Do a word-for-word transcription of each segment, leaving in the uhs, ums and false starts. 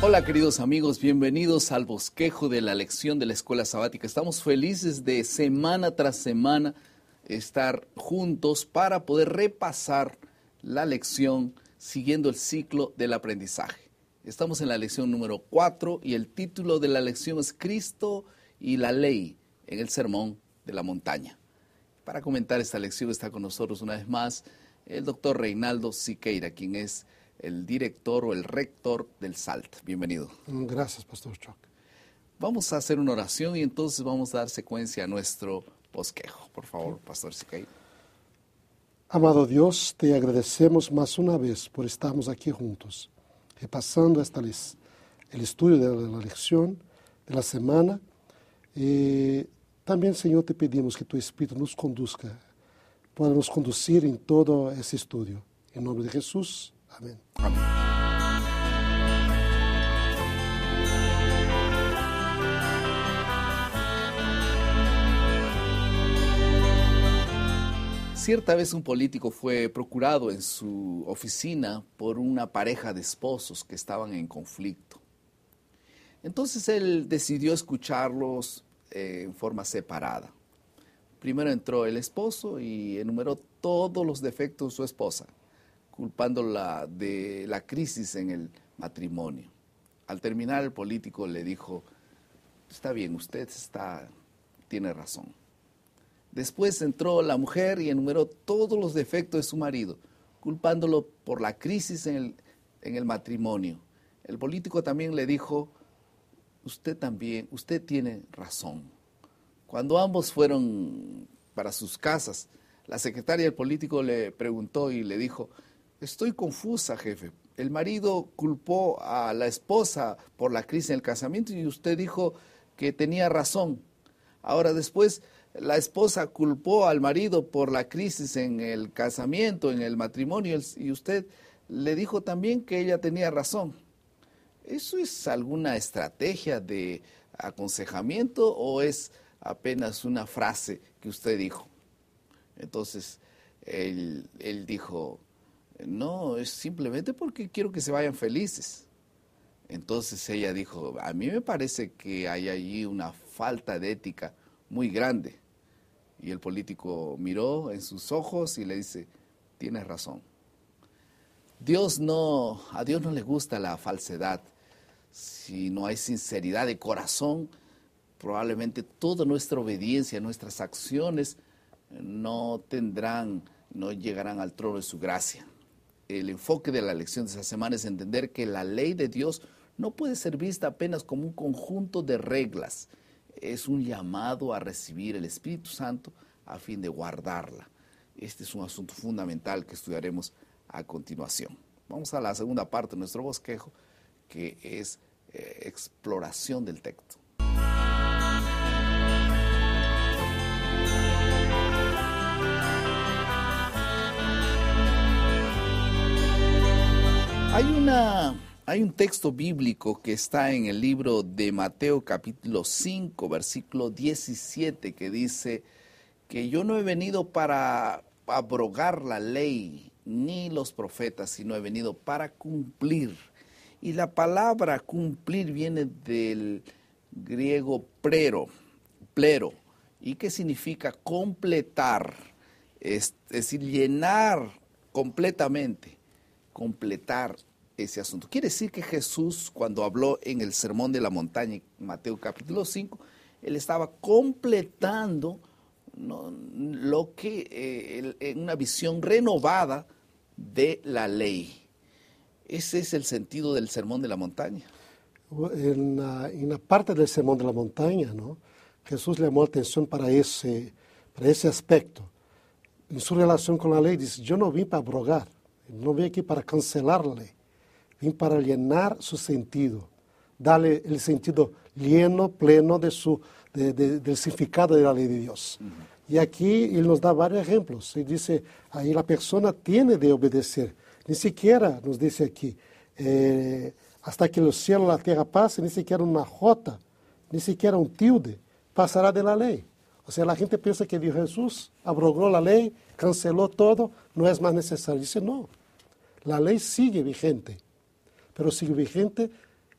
Hola queridos amigos, bienvenidos al bosquejo de la lección de la escuela sabática. Estamos felices de semana tras semana estar juntos para poder repasar la lección siguiendo el ciclo del aprendizaje. Estamos en la lección número cuatro y el título de la lección es Cristo y la ley en el sermón de la montaña. Para comentar esta lección está con nosotros una vez más el doctor Reinaldo Siqueira, quien es el director o el rector del S A L T. Bienvenido. Gracias, Pastor Chuck. Vamos a hacer una oración y entonces vamos a dar secuencia a nuestro bosquejo. Por favor, Pastor Siqueira. Amado Dios, te agradecemos más una vez por estarmos aquí juntos, repasando esta les, el estudio de la lección de la semana. Y también, Señor, te pedimos que tu Espíritu nos conduzca, pueda nos conducir en todo ese estudio. En nombre de Jesús. Amén. Amén. Cierta vez un político fue procurado en su oficina por una pareja de esposos que estaban en conflicto. Entonces él decidió escucharlos eh, en forma separada. Primero entró el esposo y enumeró todos los defectos de su esposa, culpándola de la crisis en el matrimonio. Al terminar, el político le dijo: está bien, usted está, tiene razón. Después entró la mujer y enumeró todos los defectos de su marido, culpándolo por la crisis en el, en el matrimonio. El político también le dijo: usted también, usted tiene razón. Cuando ambos fueron para sus casas, la secretaria del político le preguntó y le dijo: estoy confusa, jefe. El marido culpó a la esposa por la crisis en el casamiento y usted dijo que tenía razón. Ahora después la esposa culpó al marido por la crisis en el casamiento, en el matrimonio, y usted le dijo también que ella tenía razón. ¿Eso es alguna estrategia de aconsejamiento o es apenas una frase que usted dijo? Entonces él, él dijo: no, es simplemente porque quiero que se vayan felices. Entonces ella dijo: a mí me parece que hay allí una falta de ética muy grande. Y el político miró en sus ojos y le dice: tienes razón. Dios no, a Dios no le gusta la falsedad. Si no hay sinceridad de corazón, probablemente toda nuestra obediencia, nuestras acciones no tendrán, no llegarán al trono de su gracia. El enfoque de la lección de esta semana es entender que la ley de Dios no puede ser vista apenas como un conjunto de reglas. Es un llamado a recibir el Espíritu Santo a fin de guardarla. Este es un asunto fundamental que estudiaremos a continuación. Vamos a la segunda parte de nuestro bosquejo, que es eh, exploración del texto. Hay, una, hay un texto bíblico que está en el libro de Mateo capítulo cinco, versículo diecisiete, que dice que yo no he venido para abrogar la ley ni los profetas, sino he venido para cumplir. Y la palabra cumplir viene del griego plero, plero, y que significa completar, es, es decir, llenar completamente. Completar ese asunto. Quiere decir que Jesús, cuando habló en el Sermón de la Montaña, Mateo capítulo cinco, él estaba completando, ¿no?, lo que, eh, el, una visión renovada de la ley. Ese es el sentido del Sermón de la Montaña. En la, en la parte del Sermón de la Montaña, ¿no?, Jesús llamó la atención para ese, para ese aspecto. En su relación con la ley, dice: yo no vim para abrogar, no vim aquí para cancelar la ley, vim para llenar su sentido, darle el sentido lleno, pleno de su, de, de, del significado de la ley de Dios. Uh-huh. Y aquí él nos da varios ejemplos. Él dice, ahí la persona tiene de obedecer. Ni siquiera, nos dice aquí, eh, hasta que los cielos y la tierra pasen, ni siquiera una jota, ni siquiera un tilde pasará de la ley. O sea, la gente piensa que Dios Jesús abrogó la ley, canceló todo, no es más necesario. Dice, no, la ley sigue vigente, pero sigue vigente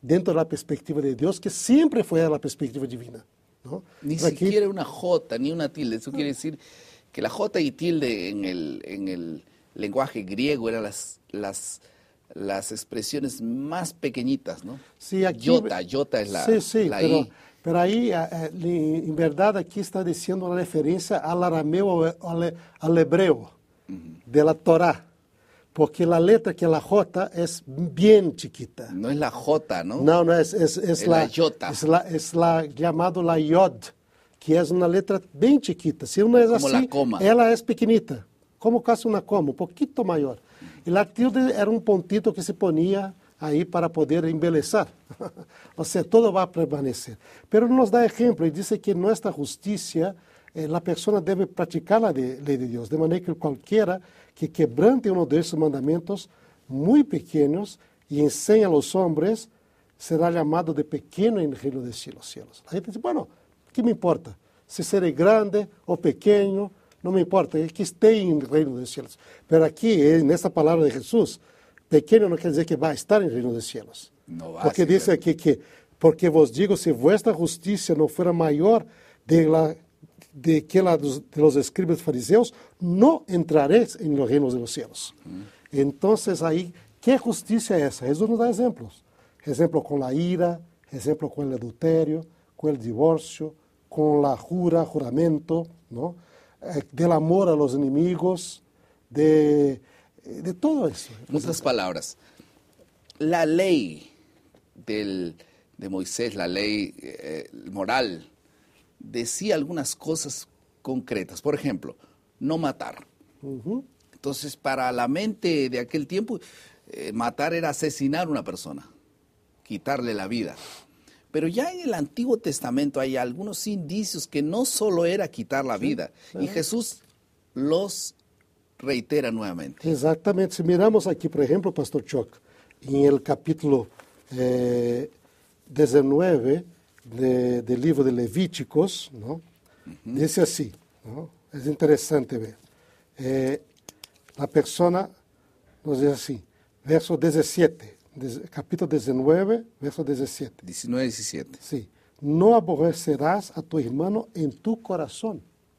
dentro de la perspectiva de Dios, que siempre fue la perspectiva divina, ¿no? Ni Pero aquí- siquiera una J, ni una tilde. Eso quiere decir que la J y tilde en el, en el lenguaje griego eran las, las, las expresiones más pequeñitas, ¿no? Sí, aquí- Iota, iota es la, sí, sí, la pero, I. pero ahí, eh, eh, en verdad, aquí está diciendo una referencia al arameo, al, al hebreo, de la Torá, porque la letra que es la J es bien chiquita. No es la J, ¿no? No, no, es, es, es Es la, la iota. Es la, es la llamado la Yod, que es una letra bem chiquita. Si una es Como así, la coma. ela es pequeñita, como casi una coma, un poquito mayor. Y la tilde era un puntito que se ponía ahí para poder embelezar. O sea, todo va a permanecer. Pero nos da ejemplo y dice que nuestra justicia, eh, la persona debe practicar la de- ley de Dios, de manera que cualquiera que quebrante uno de esos mandamientos muy pequeños y enseña a los hombres, será llamado de pequeño en el reino de los cielos. La gente dice, bueno, ¿qué me importa? Si seré grande o pequeño, no me importa, es que esté en el reino de los cielos. Pero aquí, en esta palabra de Jesús, pequeño no quiere decir que va a estar en el reino de los cielos. No va a Porque ser. dice aquí que, porque vos digo, si vuestra justicia no fuera mayor de la de que la dos- de los escribas fariseos, no entraréis en los reinos de los cielos. Entonces ahí, ¿qué justicia es esa? Jesús nos da ejemplos. Ejemplo con la ira, ejemplo con el adulterio, con el divorcio, con la jura, juramento, ¿no? Eh, del amor a los enemigos, de, de todo eso. En otras palabras, la ley del, de Moisés, la ley eh, moral, decía algunas cosas concretas. Por ejemplo, no matar. Ujú. Entonces, para la mente de aquel tiempo, eh, matar era asesinar a una persona, quitarle la vida. Pero ya en el Antiguo Testamento hay algunos indicios que no solo era quitar la vida, y Jesús los reitera nuevamente. Exatamente. Si miramos aqui, por exemplo, Pastor Choc, em el capítulo eh, dezenove de, del livro de Levíticos, ¿no? Dice assim, ¿no? É interessante ver. Eh, a persona nos diz assim, verso dezessete, des- capítulo dezenove, verso dezessete. diecinueve, diecisiete. Sí. No aborrecerás a tu hermano en tu corazón.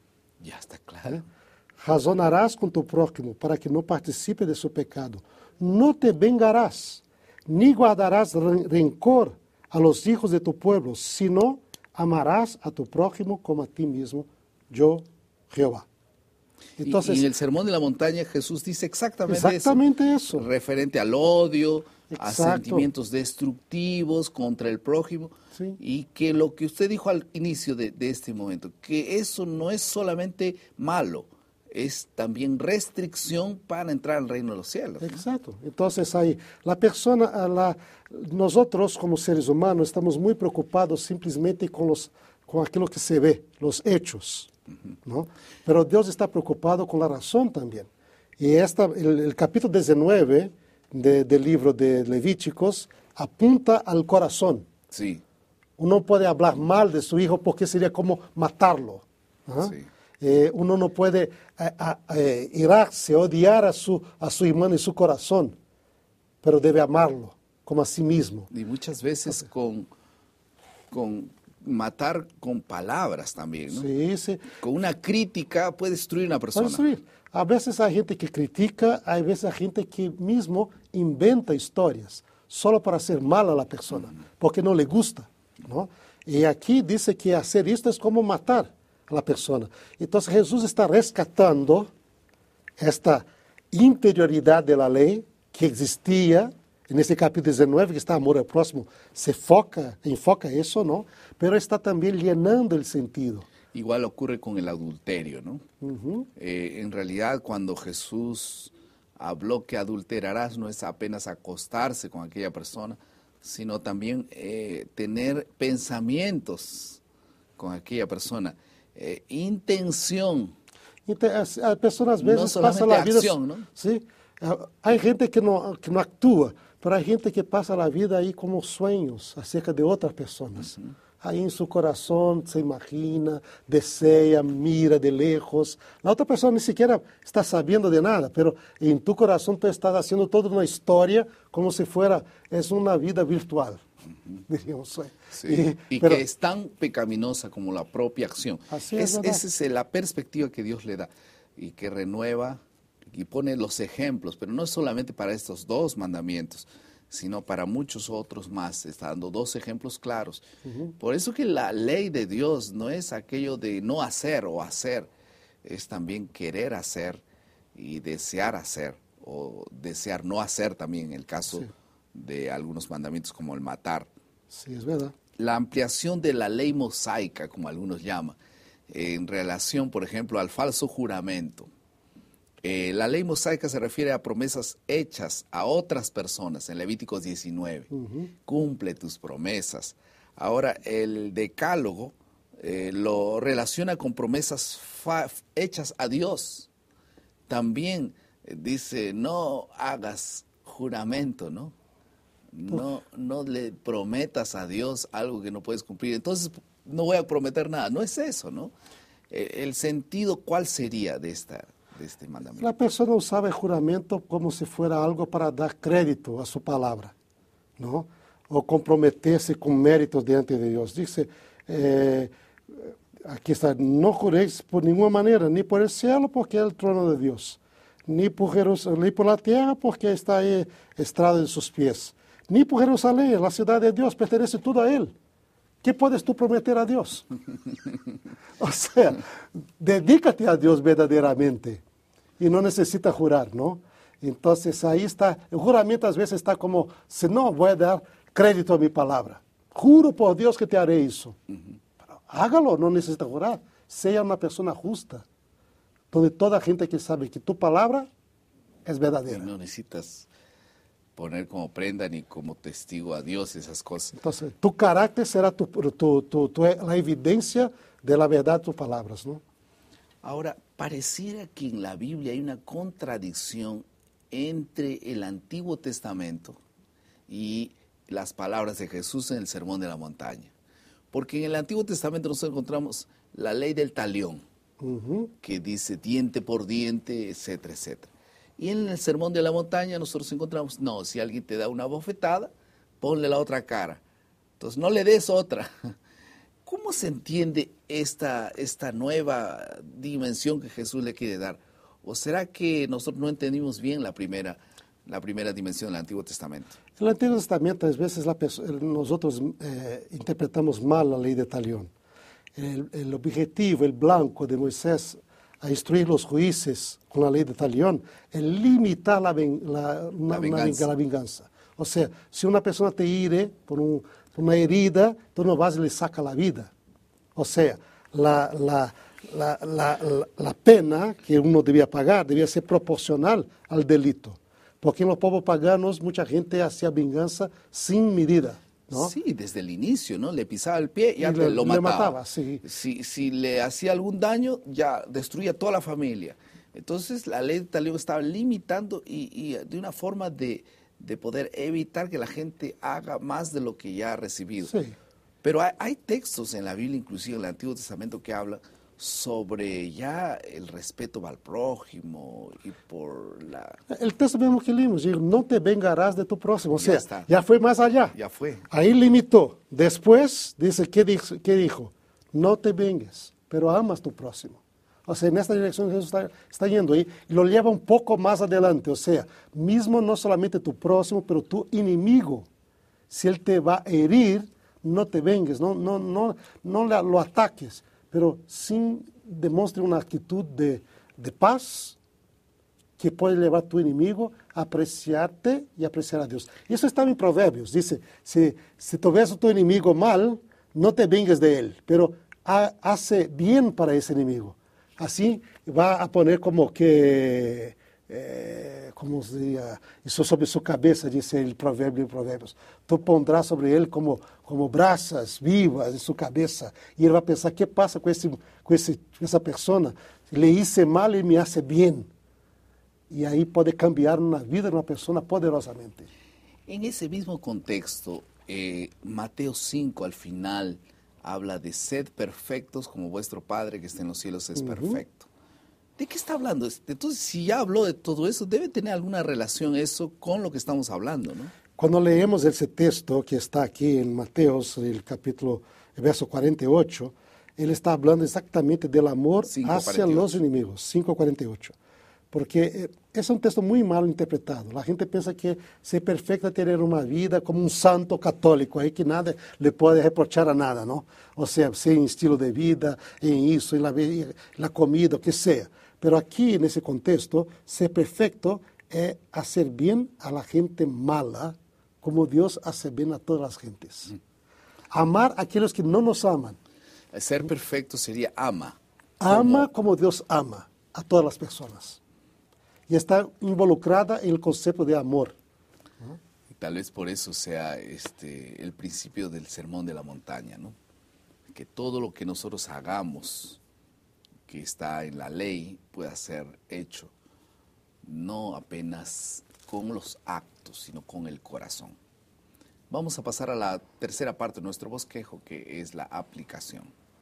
Ya está claro. Razonarás com tu prójimo para que não participe de seu pecado. Não te vengarás, ni guardarás ren- rencor a los hijos de tu pueblo, sino amarás a tu prójimo como a ti mismo, yo, Jehová. Y- Entonces, y, en el Sermón de la Montaña Jesús dice exactamente, exactamente eso, eso. referente al odio, a Exacto. sentimientos destructivos contra el prójimo, Sí. y que lo que usted dijo al inicio de, de este momento, que eso no es solamente malo, es también restricción para entrar al reino de los cielos. Exacto. Entonces ahí, la persona, a la, nosotros como seres humanos estamos muy preocupados simplesmente con, los, con aquilo que se ve, los hechos, ¿no? Pero Dios está preocupado con la razón también. Y esta, el, el capítulo diecinueve de, del libro de Levíticos apunta al corazón. Sí, Uno puede hablar mal de su hijo porque sería como matarlo. ¿ah? Sí. Eh, uno no puede eh, a- eh, irarse, odiar a su, a su hermano en su corazón, pero debe amarlo como a sí mismo. y muchas veces con, con matar con palabras también, ¿no? Sí, sí. Con una crítica puede destruir una Puede persona. destruir. A veces hay gente que critica, hay veces hay gente que mismo inventa historias solo para hacer mal a la persona, porque no le gusta, ¿no? Y aquí dice que hacer esto es como matar a la persona. Entonces Jesús está rescatando esta interioridad de la ley que existía en este capítulo diecinueve, que está amor al próximo, se foca, enfoca eso, ¿no? Pero está también llenando el sentido. Igual ocurre con el adulterio, ¿no? Eh, en realidad, cuando Jesús habló que adulterarás, no es apenas acostarse con aquella persona, sino también eh, tener pensamientos con aquella persona, eh, intención. Então, as, a pessoa às Não vezes solamente passa a vida... acción, ¿no? Sim. Há gente que não, que não atua, mas há gente que passa a vida aí como sonhos acerca de outras pessoas. Aí em seu coração se imagina, deseja, mira de lejos. A outra pessoa nem sequer está sabendo de nada, mas em tu coração tu estás fazendo toda uma história como se fuera, é uma vida virtual. uh-huh. diríamos. Sí. Y, y pero, que es tan pecaminosa como la propia acción. Así es, es esa es la perspectiva que Dios le da y que renueva y pone los ejemplos, pero no es solamente para estos dos mandamientos, sino para muchos otros más. Está dando dos ejemplos claros. Uh-huh. Por eso que la ley de Dios no es aquello de no hacer o hacer, es también querer hacer y desear hacer, o desear no hacer también en el caso sí. de algunos mandamientos como el matar. Sí, es verdad. La ampliación de la ley mosaica, como algunos llaman, en relación, por ejemplo, al falso juramento. Eh, la ley mosaica se refiere a promesas hechas a otras personas en Levíticos diecinueve. Uh-huh. Cumple tus promesas. Ahora, el decálogo eh, lo relaciona con promesas fa- hechas a Dios. También eh, dice, no hagas juramento, ¿no? No, no le prometas a Dios algo que no puedes cumplir. Entonces, no voy a prometer nada. No es eso, ¿no? Eh, el sentido, ¿cuál sería de esta de este mandamiento? La persona usaba el juramento como si fuera algo para dar crédito a su palabra, ¿no? O comprometerse con méritos delante de Dios. Dice, eh, aquí está, no juréis por ninguna manera, ni por el cielo porque es el trono de Dios, ni por, Jerus- ni por la tierra porque está ahí estrado en sus pies, ni por Jerusalén, la ciudad de Dios, pertenece todo a Él. ¿Qué puedes tú prometer a Dios? O sea, dedícate a Dios verdaderamente y no necesitas jurar, ¿no? Entonces ahí está, el juramento a veces está como, si no, voy a dar crédito a mi palabra. Juro por Dios que te haré eso. Uh-huh. Hágalo, no necesita jurar. Sea una persona justa, donde toda gente que sabe que tu palabra es verdadera. Y no necesitas poner como prenda ni como testigo a Dios esas cosas. Entonces, tu carácter será tu, tu, tu, tu, la evidencia de la verdad de tus palabras, ¿no? Ahora, pareciera que en la Biblia hay una contradicción entre el Antiguo Testamento y las palabras de Jesús en el Sermón de la Montaña. Porque en el Antiguo Testamento nosotros encontramos la ley del talión, uh-huh. que dice diente por diente, etcétera, etcétera. Y en el Sermón de la Montaña nosotros encontramos, no, si alguien te da una bofetada, ponle la otra cara. Entonces no le des otra. ¿Cómo se entiende esta, esta nueva dimensión que Jesús le quiere dar? ¿O será que nosotros no entendimos bien la primera, la primera dimensión del Antiguo Testamento? En el Antiguo Testamento, a veces la, nosotros eh, interpretamos mal la ley de talión. El, el objetivo, el blanco de Moisés a instruir los jueces con la ley de talión es limitar la, ven, la, una, la, venganza. Una, la venganza. O sea, si una persona te hiere por, un, por una herida, tú no vas y le sacas la vida. O sea, la, la, la, la, la, la pena que uno debía pagar debía ser proporcional al delito. Porque en los pueblos paganos mucha gente hacía venganza sin medida, ¿no? Sí, desde el inicio, ¿no? Le pisaba el pie y ya le, lo mataba. Le mataba, sí. Si, si le hacía algún daño, ya destruía toda la familia. Entonces la ley de talión estaba limitando y, y de una forma de, de poder evitar que la gente haga más de lo que ya ha recibido. Sí. Pero hay, hay textos en la Biblia, inclusive en el Antiguo Testamento, que hablan sobre ya el respeto al prójimo y por la... El texto mismo que leímos, no te vengarás de tu próximo, o sea, ya, está. ya fue más allá. Ya fue. Ahí limitó. Después, dice, ¿qué dijo? ¿Qué dijo? No te vengues, pero amas tu próximo. O sea, en esta dirección Jesús está, está yendo ahí y lo lleva un poco más adelante, o sea, mismo no solamente tu próximo, pero tu enemigo. Si él te va a herir, no te vengues, no, no, no, no lo ataques, pero sin demonstre una actitud de, de paz que puede llevar a tu enemigo a apreciarte y apreciar a Dios. Y eso está en Proverbios. Dice, si, si tú ves a tu enemigo mal, no te vengues de él, pero ha, hace bien para ese enemigo. Así va a poner como que, eh, como se diría, eso sobre su cabeza, dice el proverbio de Proverbios. Tú pondrás sobre él como, como brasas vivas en su cabeza. Y él va a pensar, ¿qué pasa con, ese, con ese, esa persona? Le hice mal y me hace bien. Y ahí puede cambiar una vida de una persona poderosamente. En ese mismo contexto, eh, Mateo cinco al final habla de sed perfectos como vuestro Padre que está en los cielos es uh-huh. perfecto. ¿De qué está hablando? Entonces, si ya habló de todo eso, debe tener alguna relación eso con lo que estamos hablando, ¿no? Cuando leemos ese texto que está aquí en Mateos, el capítulo, el verso cuarenta y ocho, él está hablando exactamente del amor hacia los enemigos, cinco cuarenta y ocho. Porque es un texto muy mal interpretado. La gente piensa que ser perfecto es tener una vida como un santo católico, ahí que nada le puede reprochar a nada, ¿no? O sea, ser en estilo de vida, en eso, en la, en la comida, o que sea. Pero aquí, en ese contexto, ser perfecto es hacer bien a la gente mala, como Dios hace bien a todas las gentes. Amar a aquellos que no nos aman. Ser perfecto sería ama. Ama como Dios ama a todas las personas. Y está involucrada en el concepto de amor. Y tal vez por eso sea este, el principio del sermón de la montaña, ¿no? Que todo lo que nosotros hagamos, que está en la ley, pueda ser hecho, no apenas con los actos, sino con el corazón. Vamos a pasar a la tercera parte de nuestro bosquejo, que es la aplicación.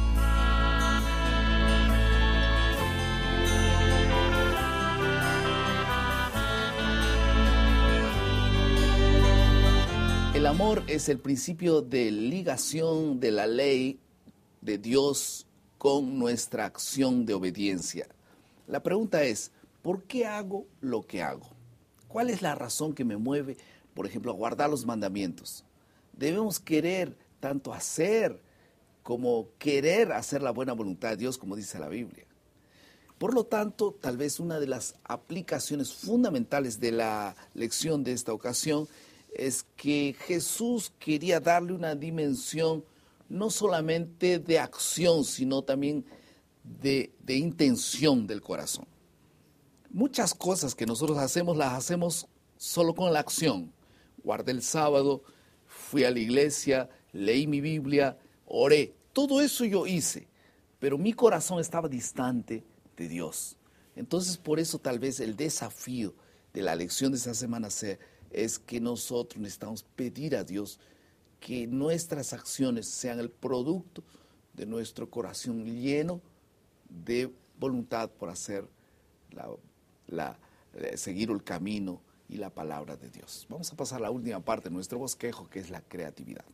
El amor es el principio de ligación de la ley de Dios con nuestra acción de obediencia. La pregunta es, ¿por qué hago lo que hago? ¿Cuál es la razón que me mueve, por ejemplo, a guardar los mandamientos? Debemos querer tanto hacer como querer hacer la buena voluntad de Dios, como dice la Biblia. Por lo tanto, tal vez una de las aplicaciones fundamentales de la lección de esta ocasión es que Jesús quería darle una dimensión no solamente de acción, sino también de, de intención del corazón. Muchas cosas que nosotros hacemos, las hacemos solo con la acción. Guardé el sábado, fui a la iglesia, leí mi Biblia, oré. Todo eso yo hice, pero mi corazón estaba distante de Dios. Entonces, por eso tal vez el desafío de la lección de esta semana sea es que nosotros necesitamos pedir a Dios que nuestras acciones sean el producto de nuestro corazón lleno de voluntad por hacer la, la, seguir el camino y la palabra de Dios. Vamos a pasar a la última parte de nuestro bosquejo, que es la creatividad.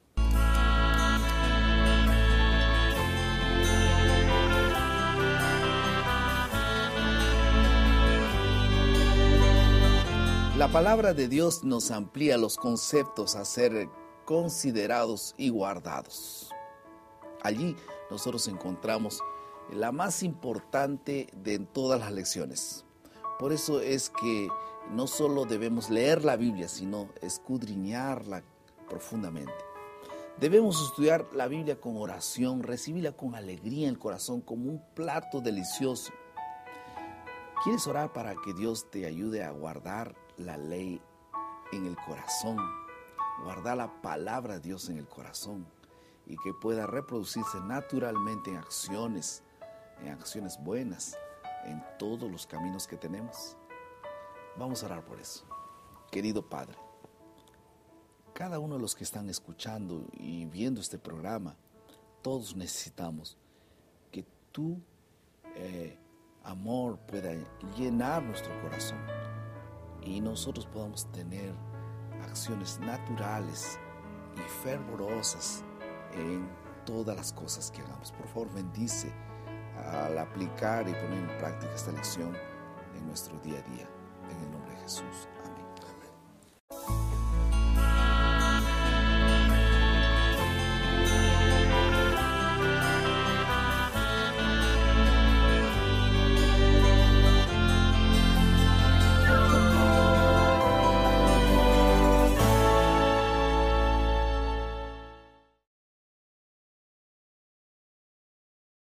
La palabra de Dios nos amplía los conceptos a ser considerados y guardados. Allí nosotros encontramos la más importante de todas las lecciones. Por eso es que no solo debemos leer la Biblia, sino escudriñarla profundamente. Debemos estudiar la Biblia con oración, recibirla con alegría en el corazón, como un plato delicioso. ¿Quieres orar para que Dios te ayude a guardar la ley en el corazón? Guardar la palabra de Dios en el corazón y que pueda reproducirse naturalmente en acciones, en acciones buenas, en todos los caminos que tenemos. Vamos a orar por eso. Querido Padre, cada uno de los que están escuchando y viendo este programa, todos necesitamos que tu eh, amor pueda llenar nuestro corazón y nosotros podamos tener acciones naturales y fervorosas en todas las cosas que hagamos. Por favor, bendice al aplicar y poner en práctica esta lección en nuestro día a día. En el nombre de Jesús. Amén.